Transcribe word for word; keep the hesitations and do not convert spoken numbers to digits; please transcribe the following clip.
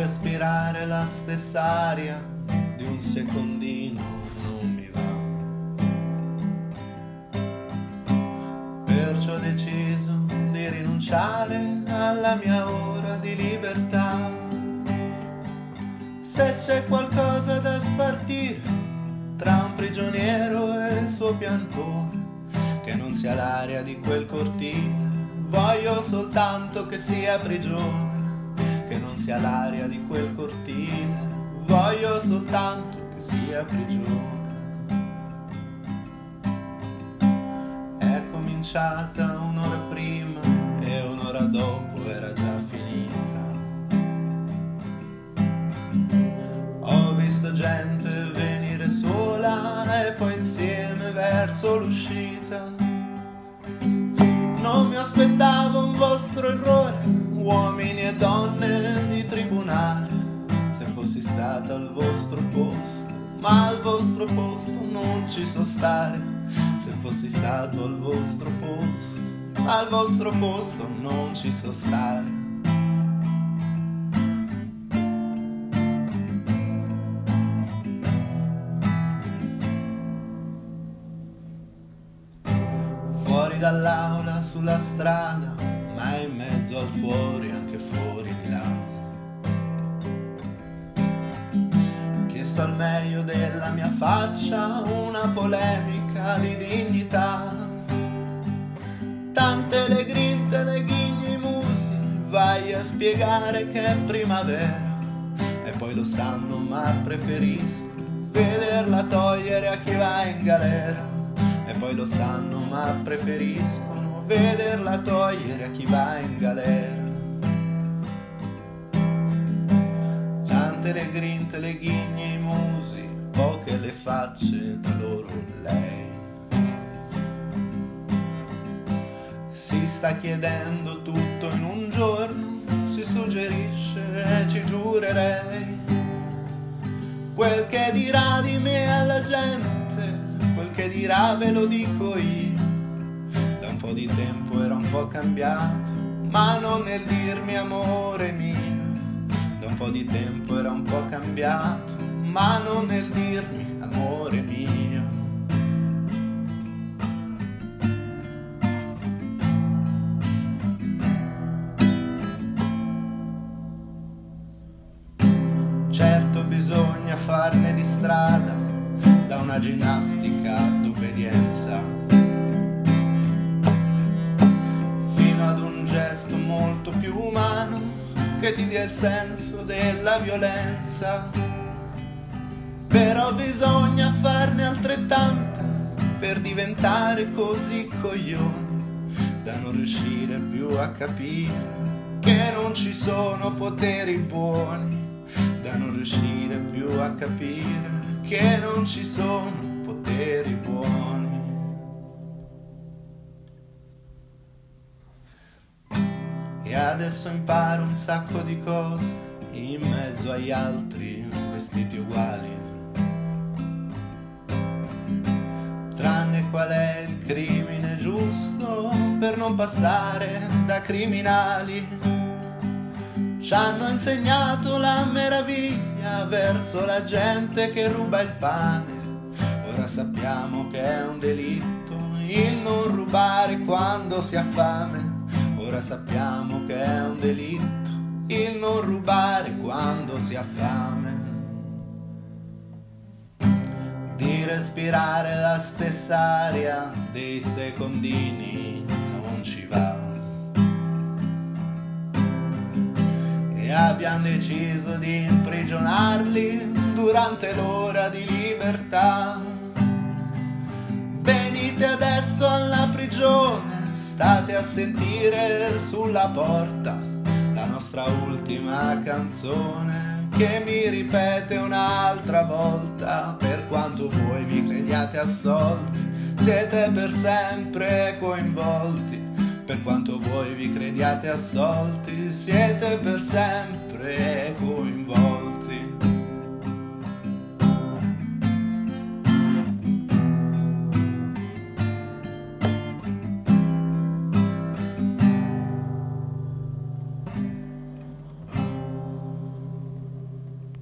respirare la stessa aria di un secondino non mi va. Perciò ho deciso di rinunciare alla mia ora di libertà. Se c'è qualcosa da spartire tra un prigioniero e il suo piantone, che non sia l'aria di quel cortile, voglio soltanto che sia prigione. Che non sia l'aria di quel cortile, voglio soltanto che sia prigione. È cominciata un'ora prima e un'ora dopo era già finita. Ho visto gente venire sola e poi insieme verso l'uscita. Non mi aspettavo un vostro errore, uomini e donne di tribunale, se fossi stata al vostro posto, ma al vostro posto non ci so stare. Se fossi stato al vostro posto, ma al vostro posto non ci so stare. Fuori dall'aula, sulla strada, ma in mezzo al fuori, anche fuori di là. Chiesto al meglio della mia faccia una polemica di dignità. Tante le grinte, le ghigni, i musi, vai a spiegare che è primavera. E poi lo sanno, ma preferisco vederla togliere a chi va in galera. E poi lo sanno, ma preferiscono vederla togliere a chi va in galera. Tante le grinte, le ghigne, i musi, poche le facce, tra loro lei. Si sta chiedendo tutto in un giorno, si suggerisce, ci giurerei. Quel che dirà di me alla gente, quel che dirà ve lo dico io. Da un po' di tempo era un po' cambiato, ma non nel dirmi amore mio. Da un po' di tempo era un po' cambiato, ma non nel dirmi amore mio. Certo bisogna farne di strada, da una ginnastica d'obbedienza fino ad un gesto molto più umano che ti dia il senso della violenza. Però bisogna farne altrettanta per diventare così coglioni da non riuscire più a capire che non ci sono poteri buoni, da non riuscire più a capire che non ci sono poteri buoni. E adesso imparo un sacco di cose in mezzo agli altri vestiti uguali. Tranne qual è il crimine giusto per non passare da criminali. Ci hanno insegnato la meraviglia verso la gente che ruba il pane. Ora sappiamo che è un delitto il non rubare quando si ha fame. Ora sappiamo che è un delitto il non rubare quando si ha fame. Di respirare la stessa aria dei secondini non ci va. E abbiamo deciso di imprigionarli durante l'ora di libertà. Venite adesso alla prigione, state a sentire sulla porta la nostra ultima canzone che mi ripete un'altra volta. Per quanto voi vi crediate assolti, siete per sempre coinvolti. Per quanto voi vi crediate assolti, siete per sempre coinvolti.